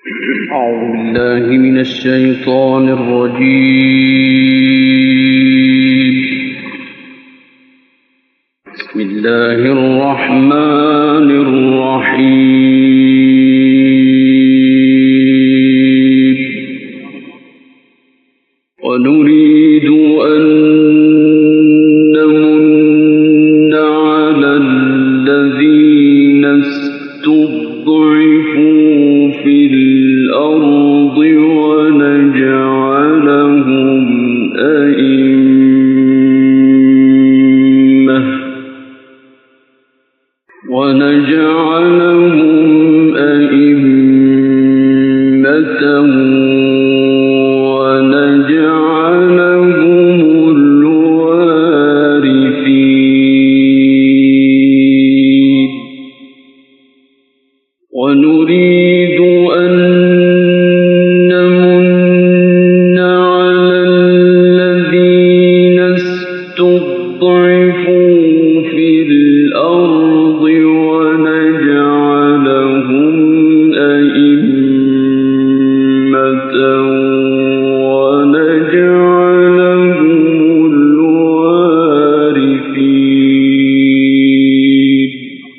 أعوذ بالله من الشيطان الرجيم. بسم الله الرحمن الرحيم. ونريد أن نمن على الذين استضعفوا في الأرض ونجعلهم أئمة ونجعلهم الوارثين. ونريد أن نمن على الذين استضعفوا في الأرض ونجعلهم أئمة ونجعلهم الوارثين.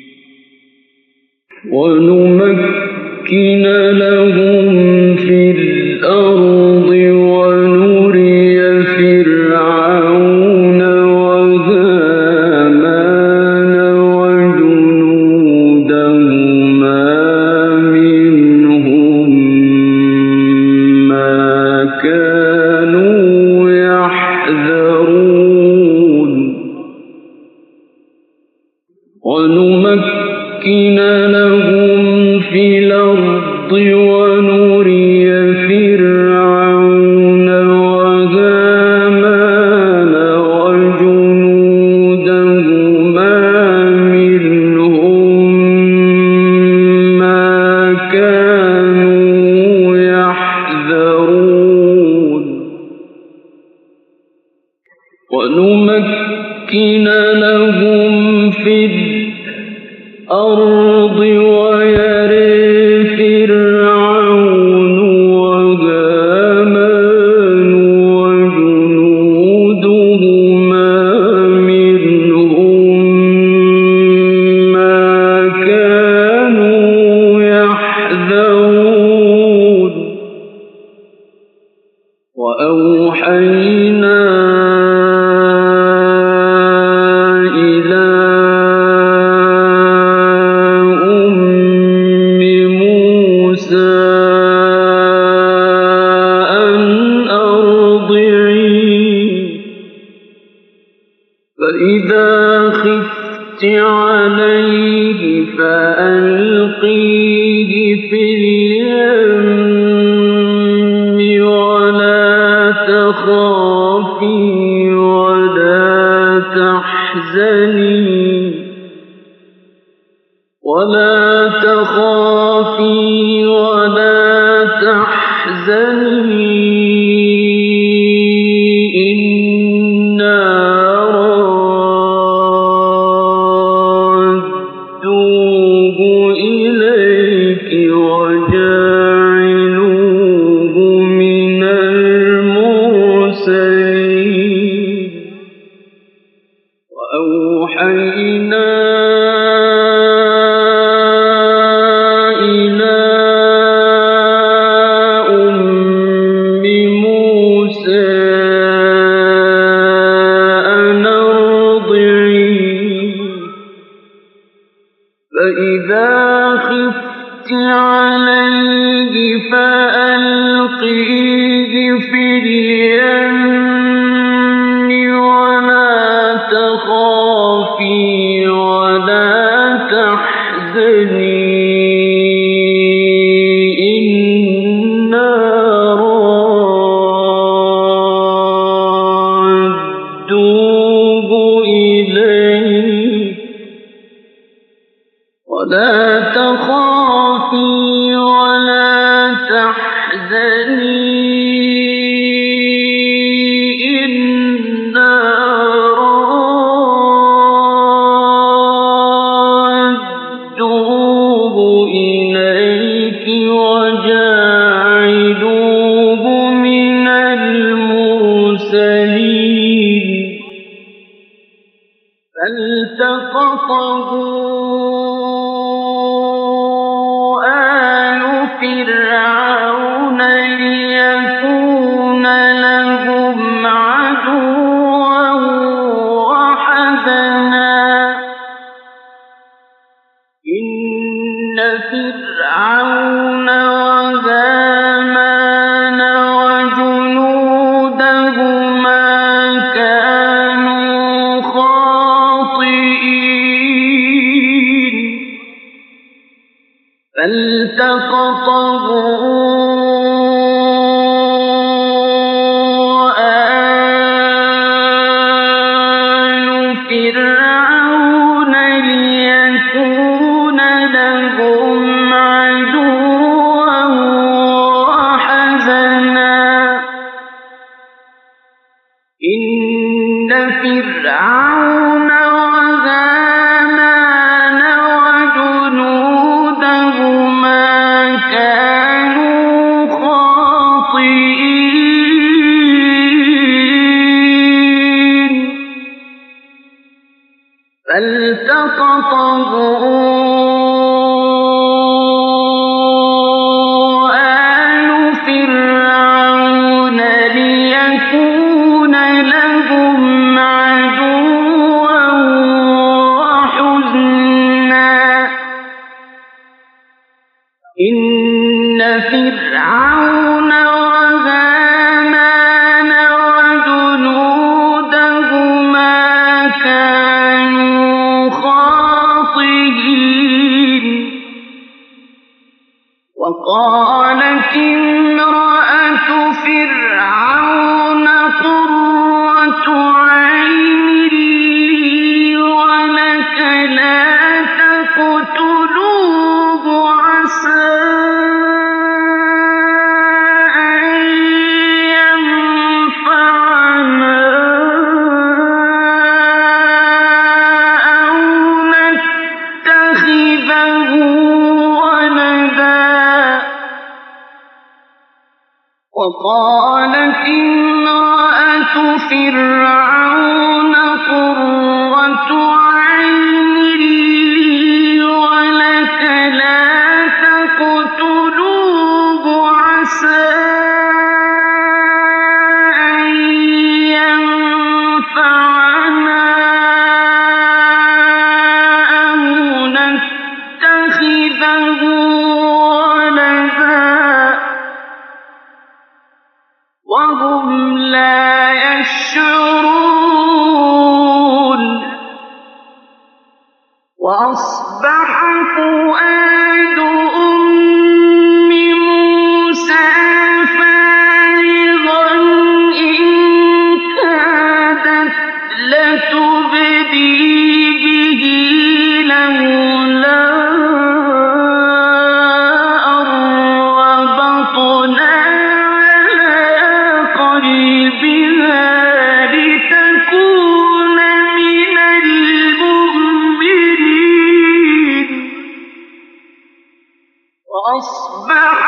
ونمكن لهم في الأرض ونري فرعون وهامان وجنودهما منهم ما كانوا يحذرون. ونمكن لهم في الأرض ونري فرعون وهامان وجنودهما منهم ما كانوا يحذرون. ونمكن لهم في الأرض ويري فرعون وهامان وجنودهما منهم ما كانوا يحذرون. وأوحينا إلى أم موسى أن أرضعيه فإذا خفت عليه فألقيه في اليم ولا تخافي ولا تحزني إنا رادوه إليك وجاعلوه من المرسلين. وأوحينا إلى أم موسى أن أرضعيه فإذا خفت عليه فألقيه في اليم ولا تخافي ولا تحزني إنا رادوه إليك ولا تخافي ولا تحزني إنا رادوه إليك وجاعلوه فالتقطه آل فرعون ليكون لهم عدوا وحزنا إن فرعون وهامان وجنودهما كانوا خاطئين فالتقطه آل فرعون ليكون لهم عدوا وحزنا إن فرعون وهامان وجنودهما كانوا خاطئين وقالت امرأة فرعون قرة عين لي ولك لا تقتلوه عسى أن ينفعنا أو نتخذه ولدا وقالت امرأة فرعون قرة عين لي ولك لا تقتلوه عسى أن ينفعنا أو نتخذه ولدا وهم لا يشعرون وأصبح فؤاد أم موسى فارغا إن كادت لتبدي به لولا أن ربطنا على قلبها لتكون من المؤمنين وأصبح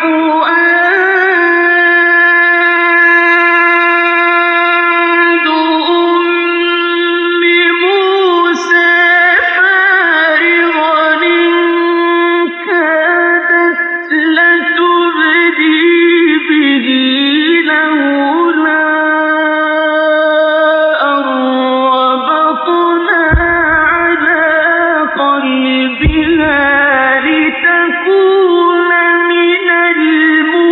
فؤاد أم موسى فارغا إن كادت لتبدي به لولا أن ربطنا على قلبها لتكون من المؤمنين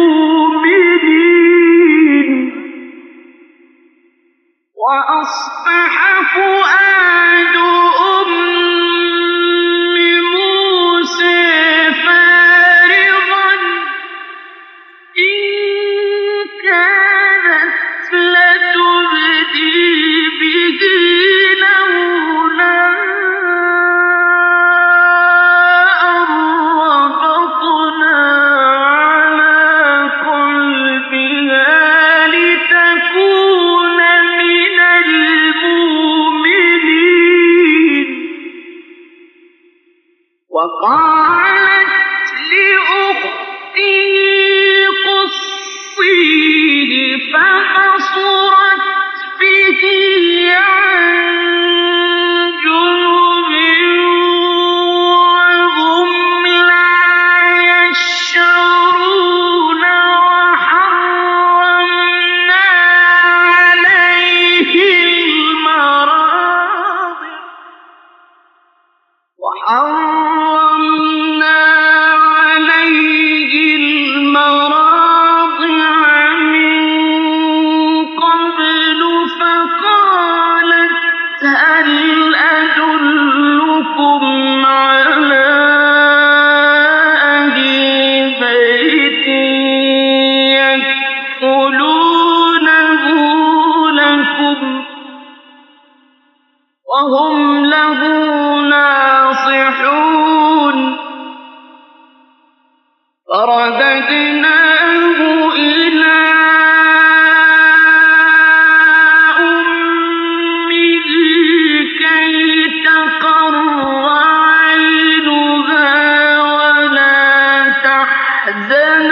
ليحزن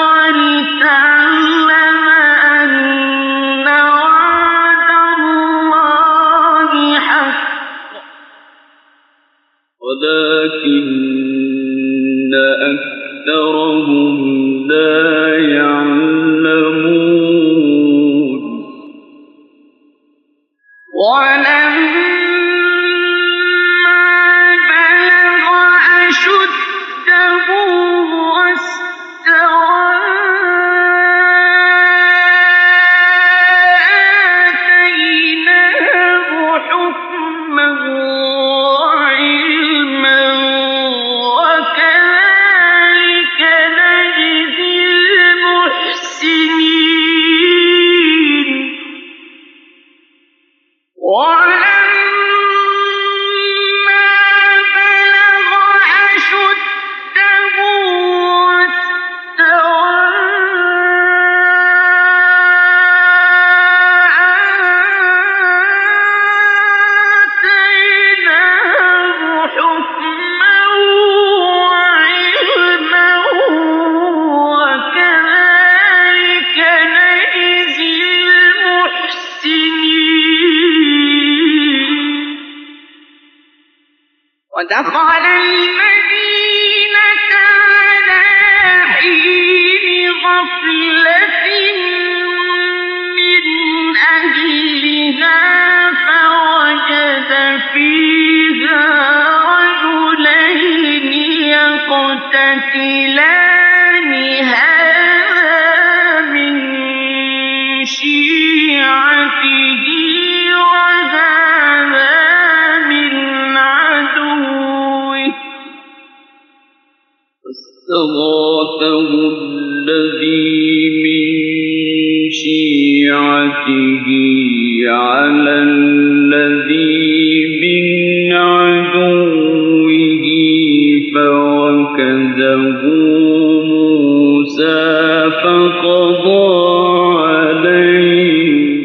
ولتعلم أن وعد الله حق ولكن أكثرهم لا يعلمون ولما بلغ أشده واستوى آتيناه حكما وعلما وكذلك نجزي المحسنين ولما بلغ أشده واستوى آتيناه حكما وعلما وكذلك نجزي المحسنين ودخل المدينة على حين غفلة من أهلها فوجد فيها رجلين يقتتلان هذا من شيعته وهذا من عدوه فاستغاثه الذي من شيعته على الذي من عدوه فوكزه موسى فقضى عليه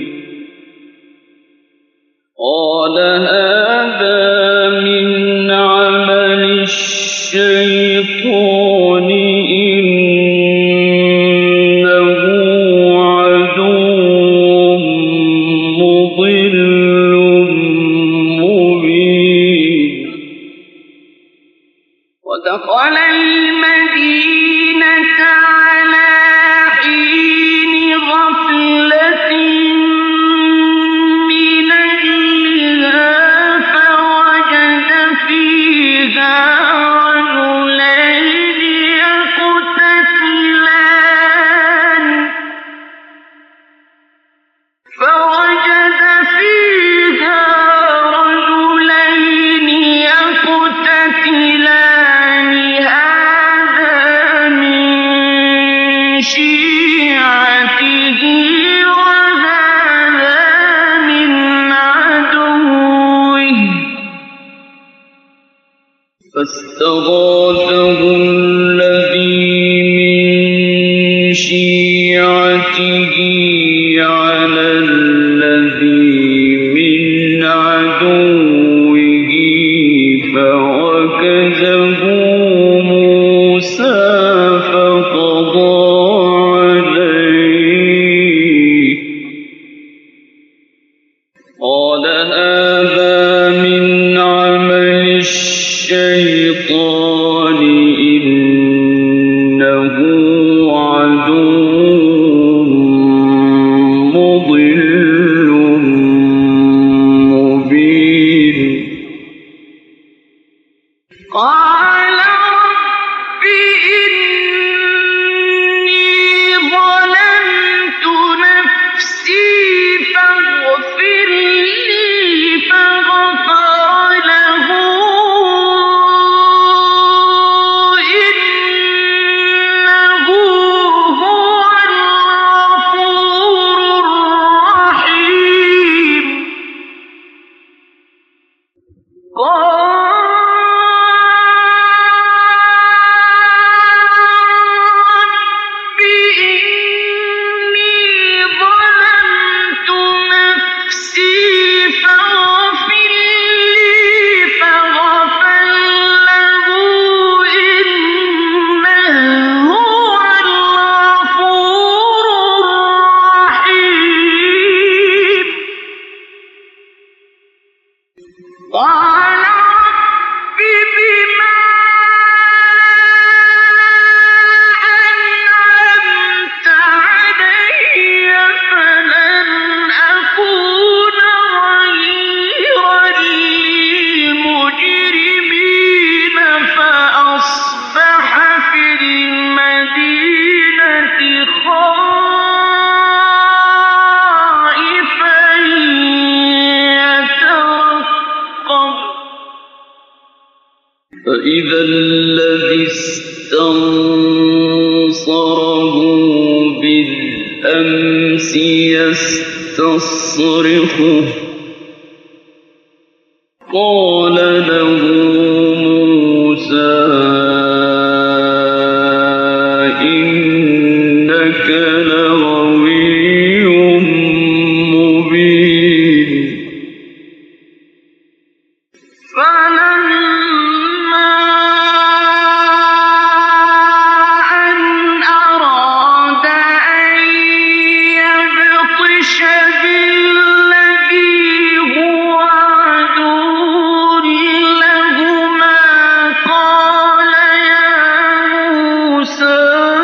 قال هذا من عمل الشيطان إنه عدو مضل مبين ودخل المدينة على حين غفلة من أهلها فوجد فيها رجلين يقتتلان هذا من شيعته وهذا من عدوه فاستغاثه الذي من شيعته على الذي من عدوه فوكزه موسى فقضى عليه قال هذا من عمل الشيطان إنه عدو مضل مبين قال رب إني ظلمت نفسي فاغفر لي فغفر له إنه هو فإذا الذي استنصره بالأمس يستصرخه قال له موسى إنك لغوي مبين فلما أن أراد أن يبطش بالذي هو عدو لهما قال يا موسى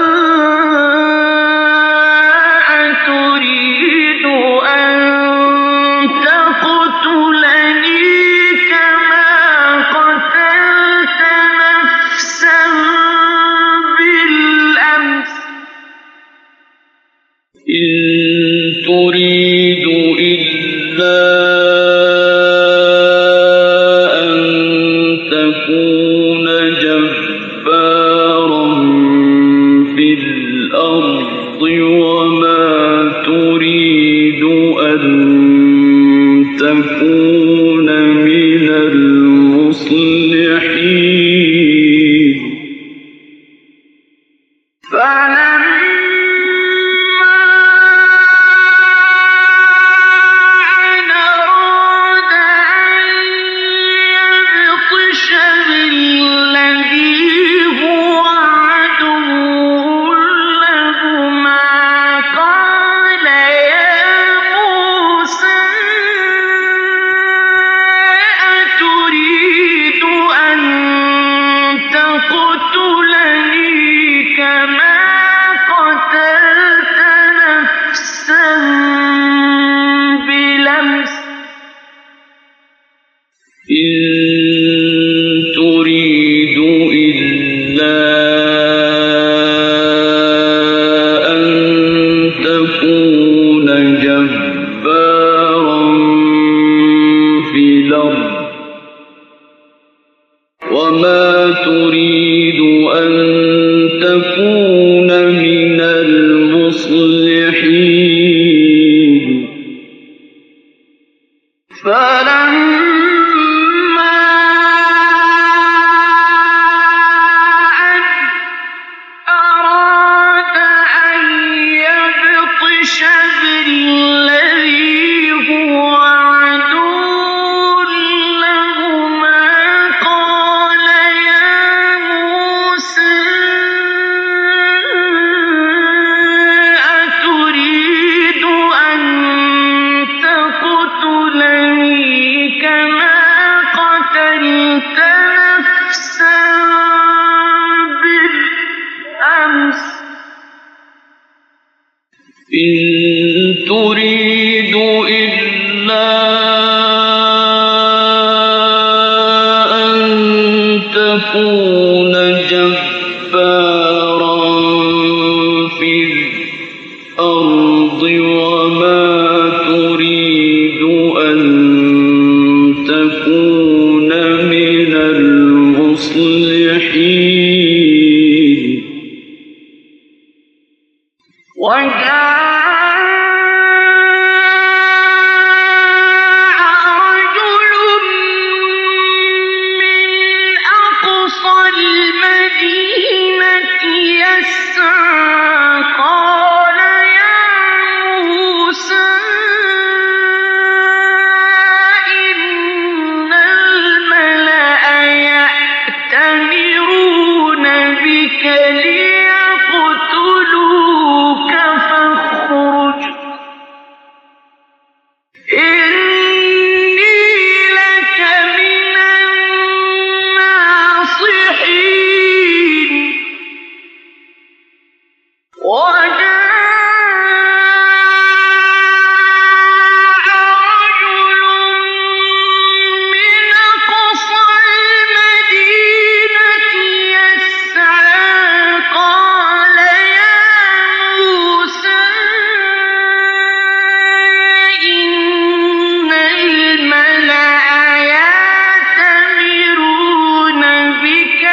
أتريد أن تقتلني كما قتلت نفسا بالأمس إن تريد إلا أن تكون جبارا في الأرض وما تريد أن تكون من المصلحين فلما أن أراد أن يبطش بالذي هو عدو لهما قال يا موسى أتريد أن تقتلني كما قتلت نفسا بالأمس إن تريد إلا أن تكون جبارا في الأرض وما تريد أن تكون من المصلحين فلما أن أراد أن يبطش بالذي هو عدو لهما قال يا موسى أتريد أن تقتلني كما قتلت نفسا بالأمس إن تريد إلا أن تكون جبارا في الأرض وما تريد أن تكون من المصلحين وجاء رجل من أقصى المدينة يسعى قال يا موسى إن الملأ يأتمرون بك ليقتلوك فاخرج إني لك من الناصحين بك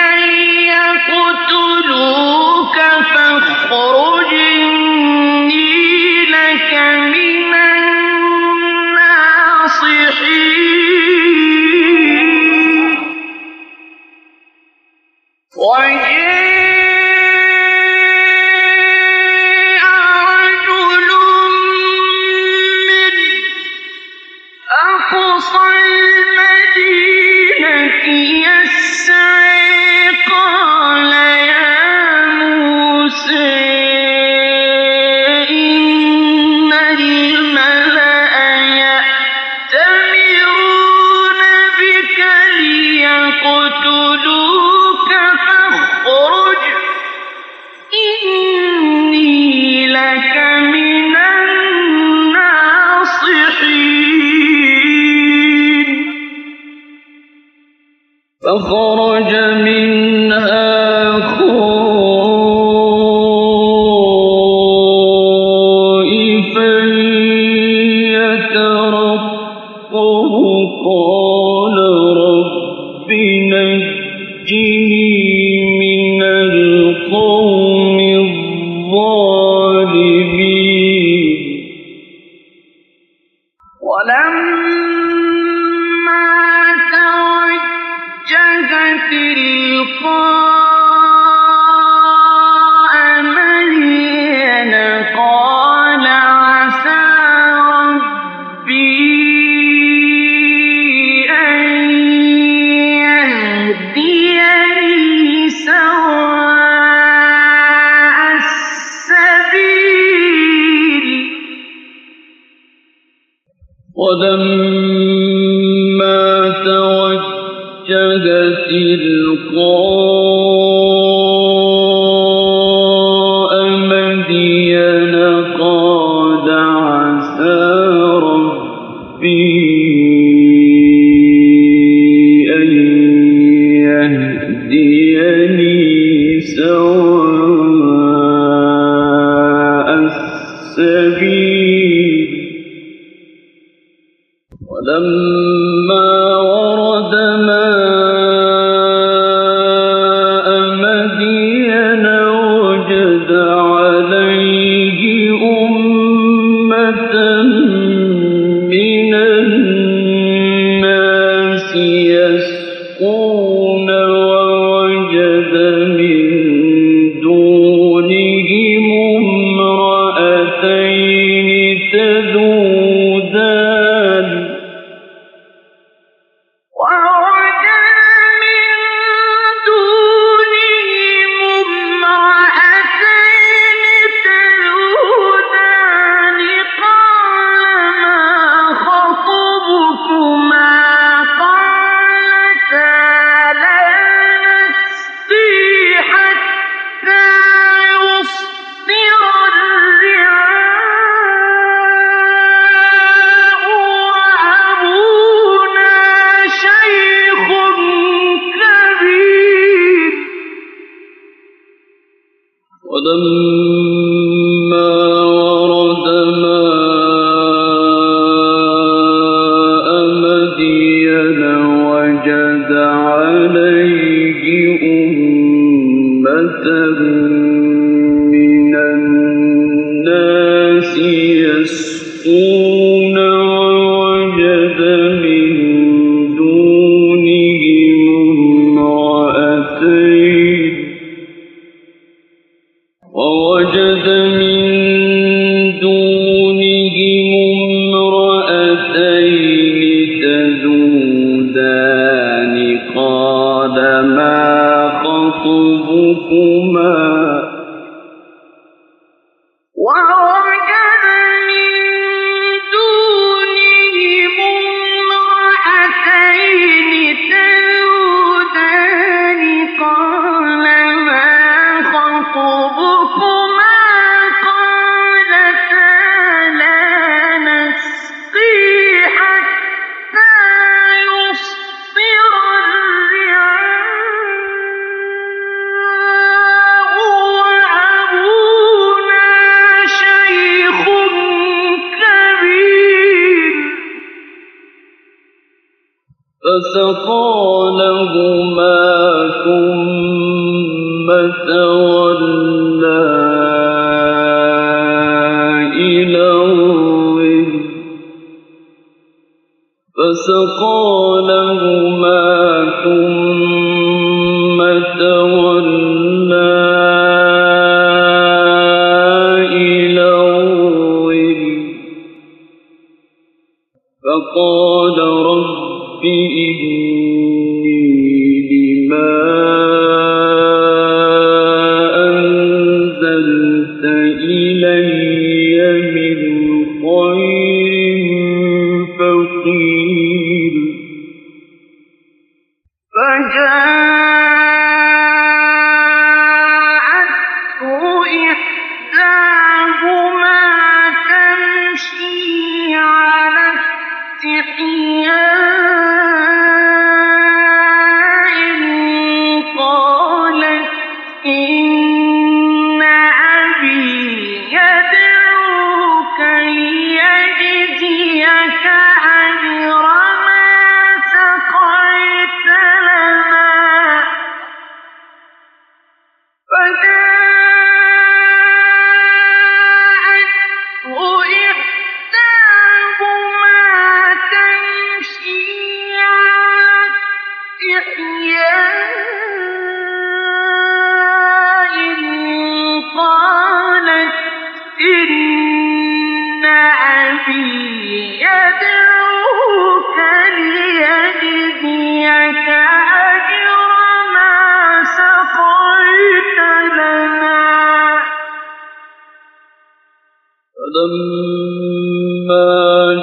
فخرج منها خائفا يترقب قال رب نجني من القوم الظالمين ولما توجه تلقاء مدين قال عسى ربي أن يهديني سواء السبيل ولما توجه تلقاء مدين قال عسى ربي أن يهديني سواء السبيل ولما ورد ماء مدين وجد عليه أمة من الناس يسقون ووجد من دونهم امرأتين تذودان ووجد من دونهم امرأتين تذودان قال ما خطبكما قالتا لا نسقي حتى يصدر الرعاء وأبونا شيخ كبير ولما ورد ماء مدين وجد عليه أمة من الناس يسقون ووجد من دونهم امرأتين تذودان قال ما خطبكما ووجد من دونهم امرأتين تذودان قال ما خطبكما قالتا لا نسقي حتى يصدر الرعاء وأبونا شيخ كبير فسقى لهما ثم تولى إلى الظل فسقى لهما ثم تولى إلى الظل فقال رب إني لما أنزلت إلي من خير فقير فجاءته إحداهما تمشي على استحياء أجر ما سقيت لنا فجاءته إحداهما تمشي على استحياء قالت إن أبي يدعوك ليجزيك أجر ما سقيت لنا فلما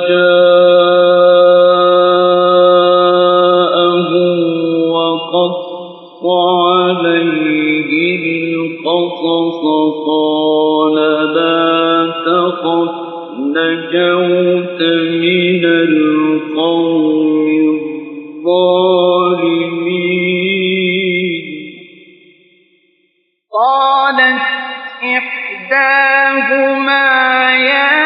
جاءه وقص عليه القصص قال لا تخف نجوت من القوم الظالمين قالت إحداهما يا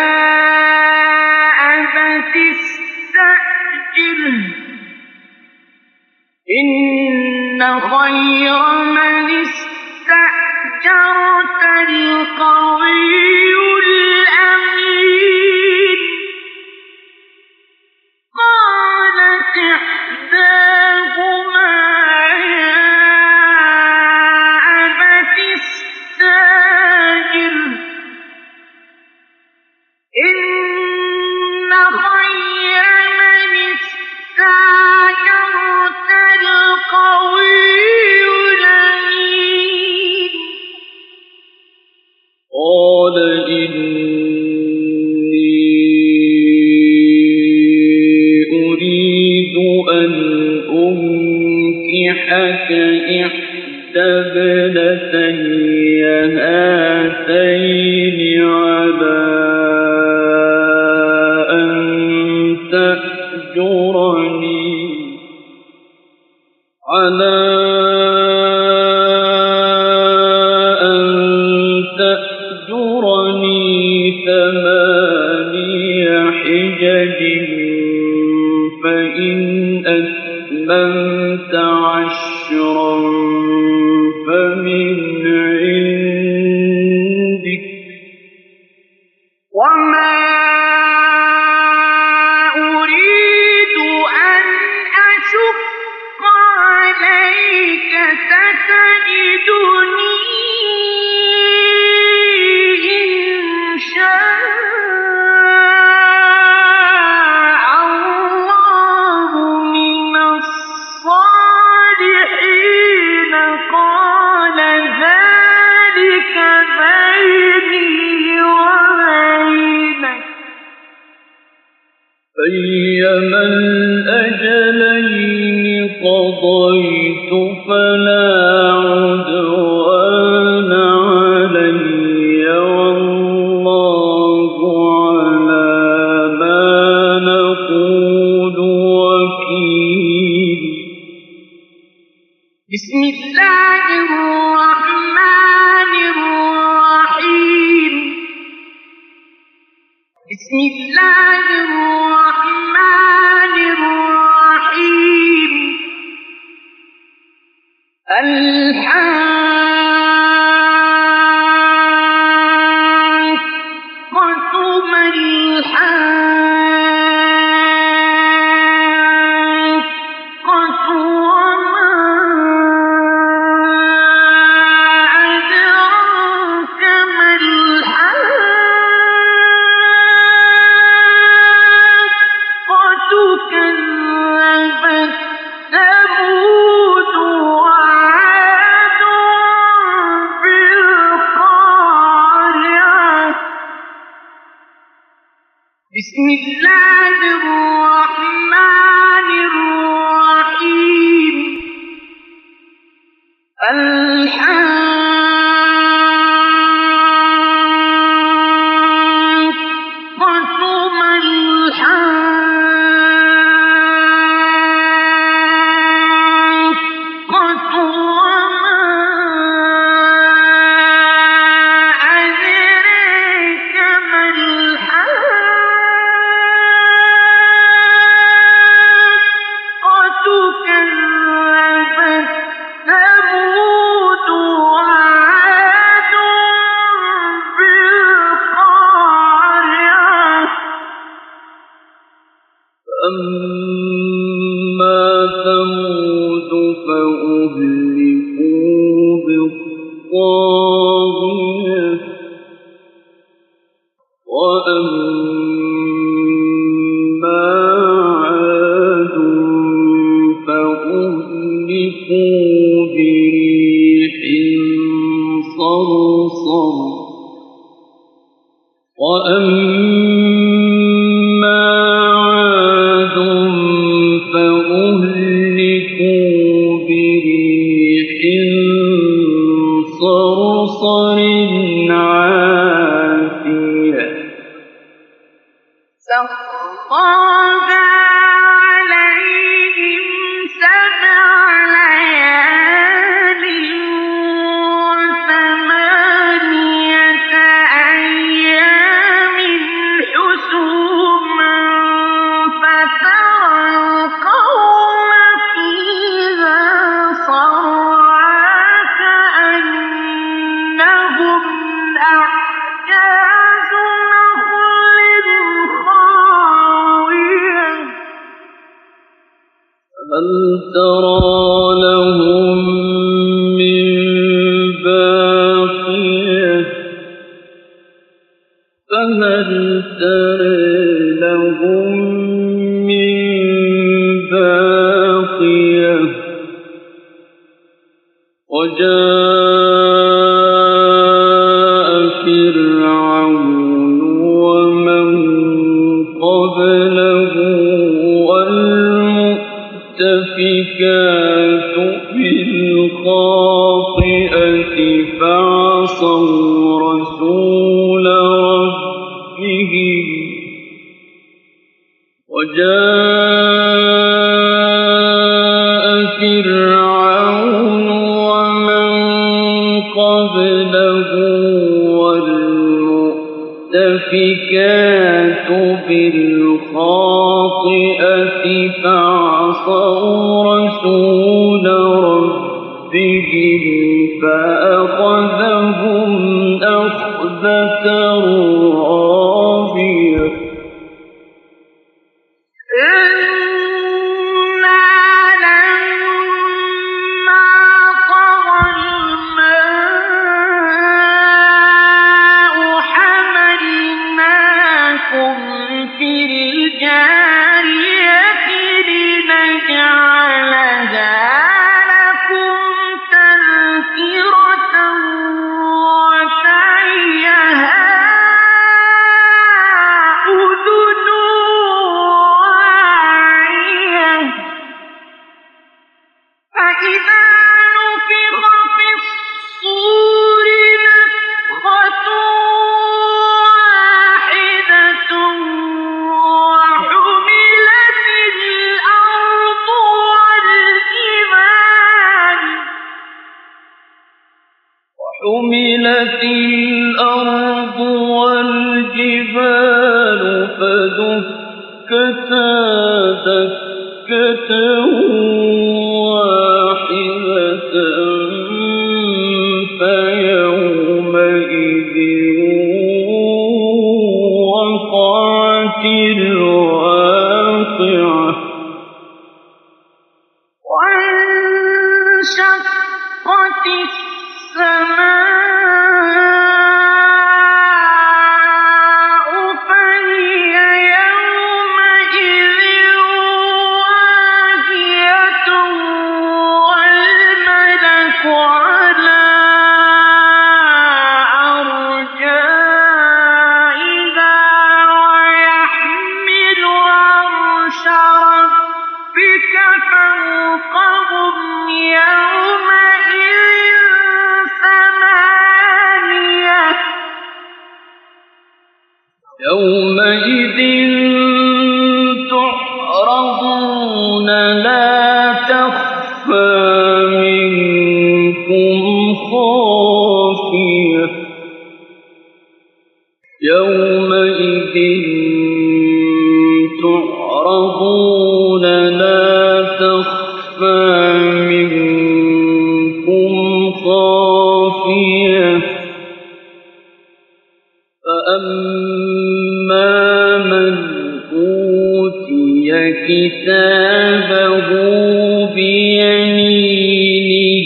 أبت استأجره إن خير من استأجرت القوي الأمين قالت إحداهما يا أبت استأجره إن خير من استأجرت القوي الأمين قال إني أريد أن أنكحك إحدى ابنتي هاتين على أن تأجرني 8 حجج فإن أتممت 10 فمن عندك وما أريد أن أشق عليك ستجدني إن شاء الله من الصالحين قال ذلك بيني وبينك أيما الأجلين قضيت فلا عدوان علي والله على ما نقول وكيل بسم الله الرحمن الرحيم بسم الله الرحمن الرحيم الحاقة ما الحاقة وما أدراك ما الحاقة كذبت ثمود وعاد بالقارعة بسم الله الرحمن الرحيم الحاقة ما الحاقة وما أدراك ما الحاقة فأما ثمود فأهلكوا بالطاغية وأما عاد فأهلكوا بريح صرصر وأما عاد فأهلكوا بريح صرصر عاتية سخرها عليهم 7 ليال و8 أيام حسوما فترى القوم فيها صرعى كأنهم أعجاز نخل خاوية هل ترى لهم من باقية فهل ترى لهم من باقية وجاء فرعون ومن قبله والمؤتفكات بالخاطئة فعصوا رسول ربهم وجاء فرعون ومن قبله والمؤتفكات بالخاطئة فعصوا رسول ربهم فأخذهم أخذة رابية إنا لما طغى الماء حملناكم في الجارية لنجعلها لكم تذكرة وتعيها أذن واعية فإذا نفخ في الصور نفخة واحدة وحملت الأرض والجبال فدكتا دكة واحدة فيومئذ وقعت الواقعة وانشقت السماء فهي يومئذ واهية والملك على أرجائها ويحمل عرش ربك فوقهم يومئذ ثمانية يومئذ تعرضون لا تخفى منكم خافية يومئذ تعرضون لا تخفى منكم خافية فأما من أوتي كتابه بيمينه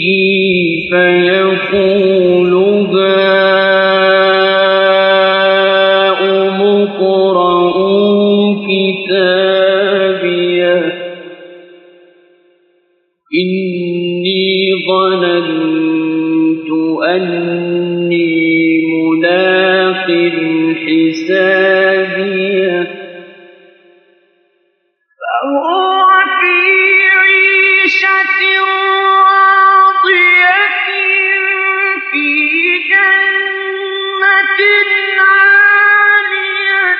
فيقول هاؤم اقرءوا كتابيه إني ظننت أني ملاق حسابيه فهو في عيشة راضية في جنة عالية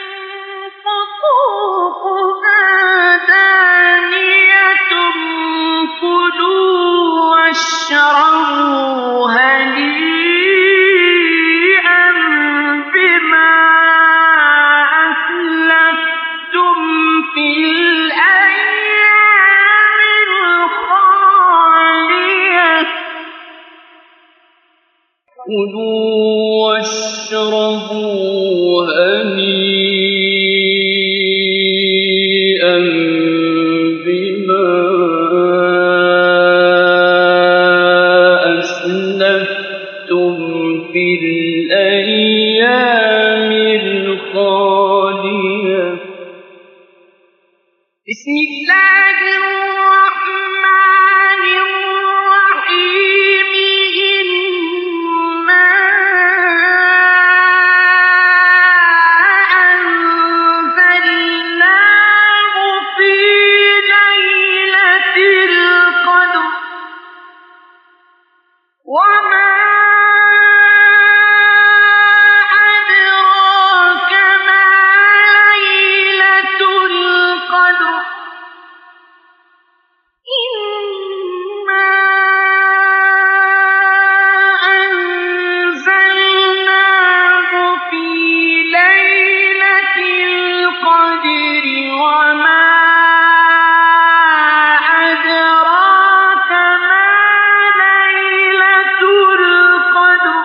قطوفها دانية كلوا واشربوا هنيئا بما أسلفتم في الأيام الخالية كلوا واشربوا هنيئا بما أسلفتم في الأيام الخالية بسم الله الرحمن الرحيم إنا أنزلناه في ليلة القدر وما أدراك ما ليلة القدر إنا أنزلناه في ليلة القدر وما أدراك ما ليلة القدر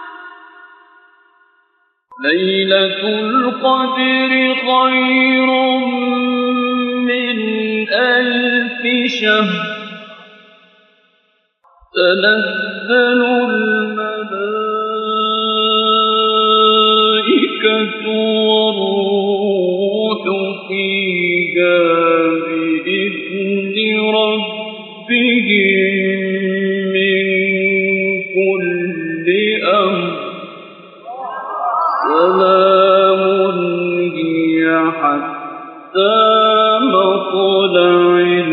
ليلة القدر خير من 1000 شهر تنزل الملائكة والروح فيها بإذن ربهم من كل أمر سلام هي حتى مطلع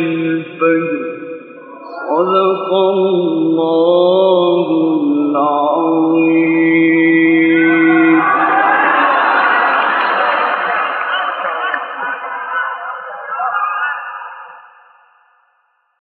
الفجر صدق الله العظيم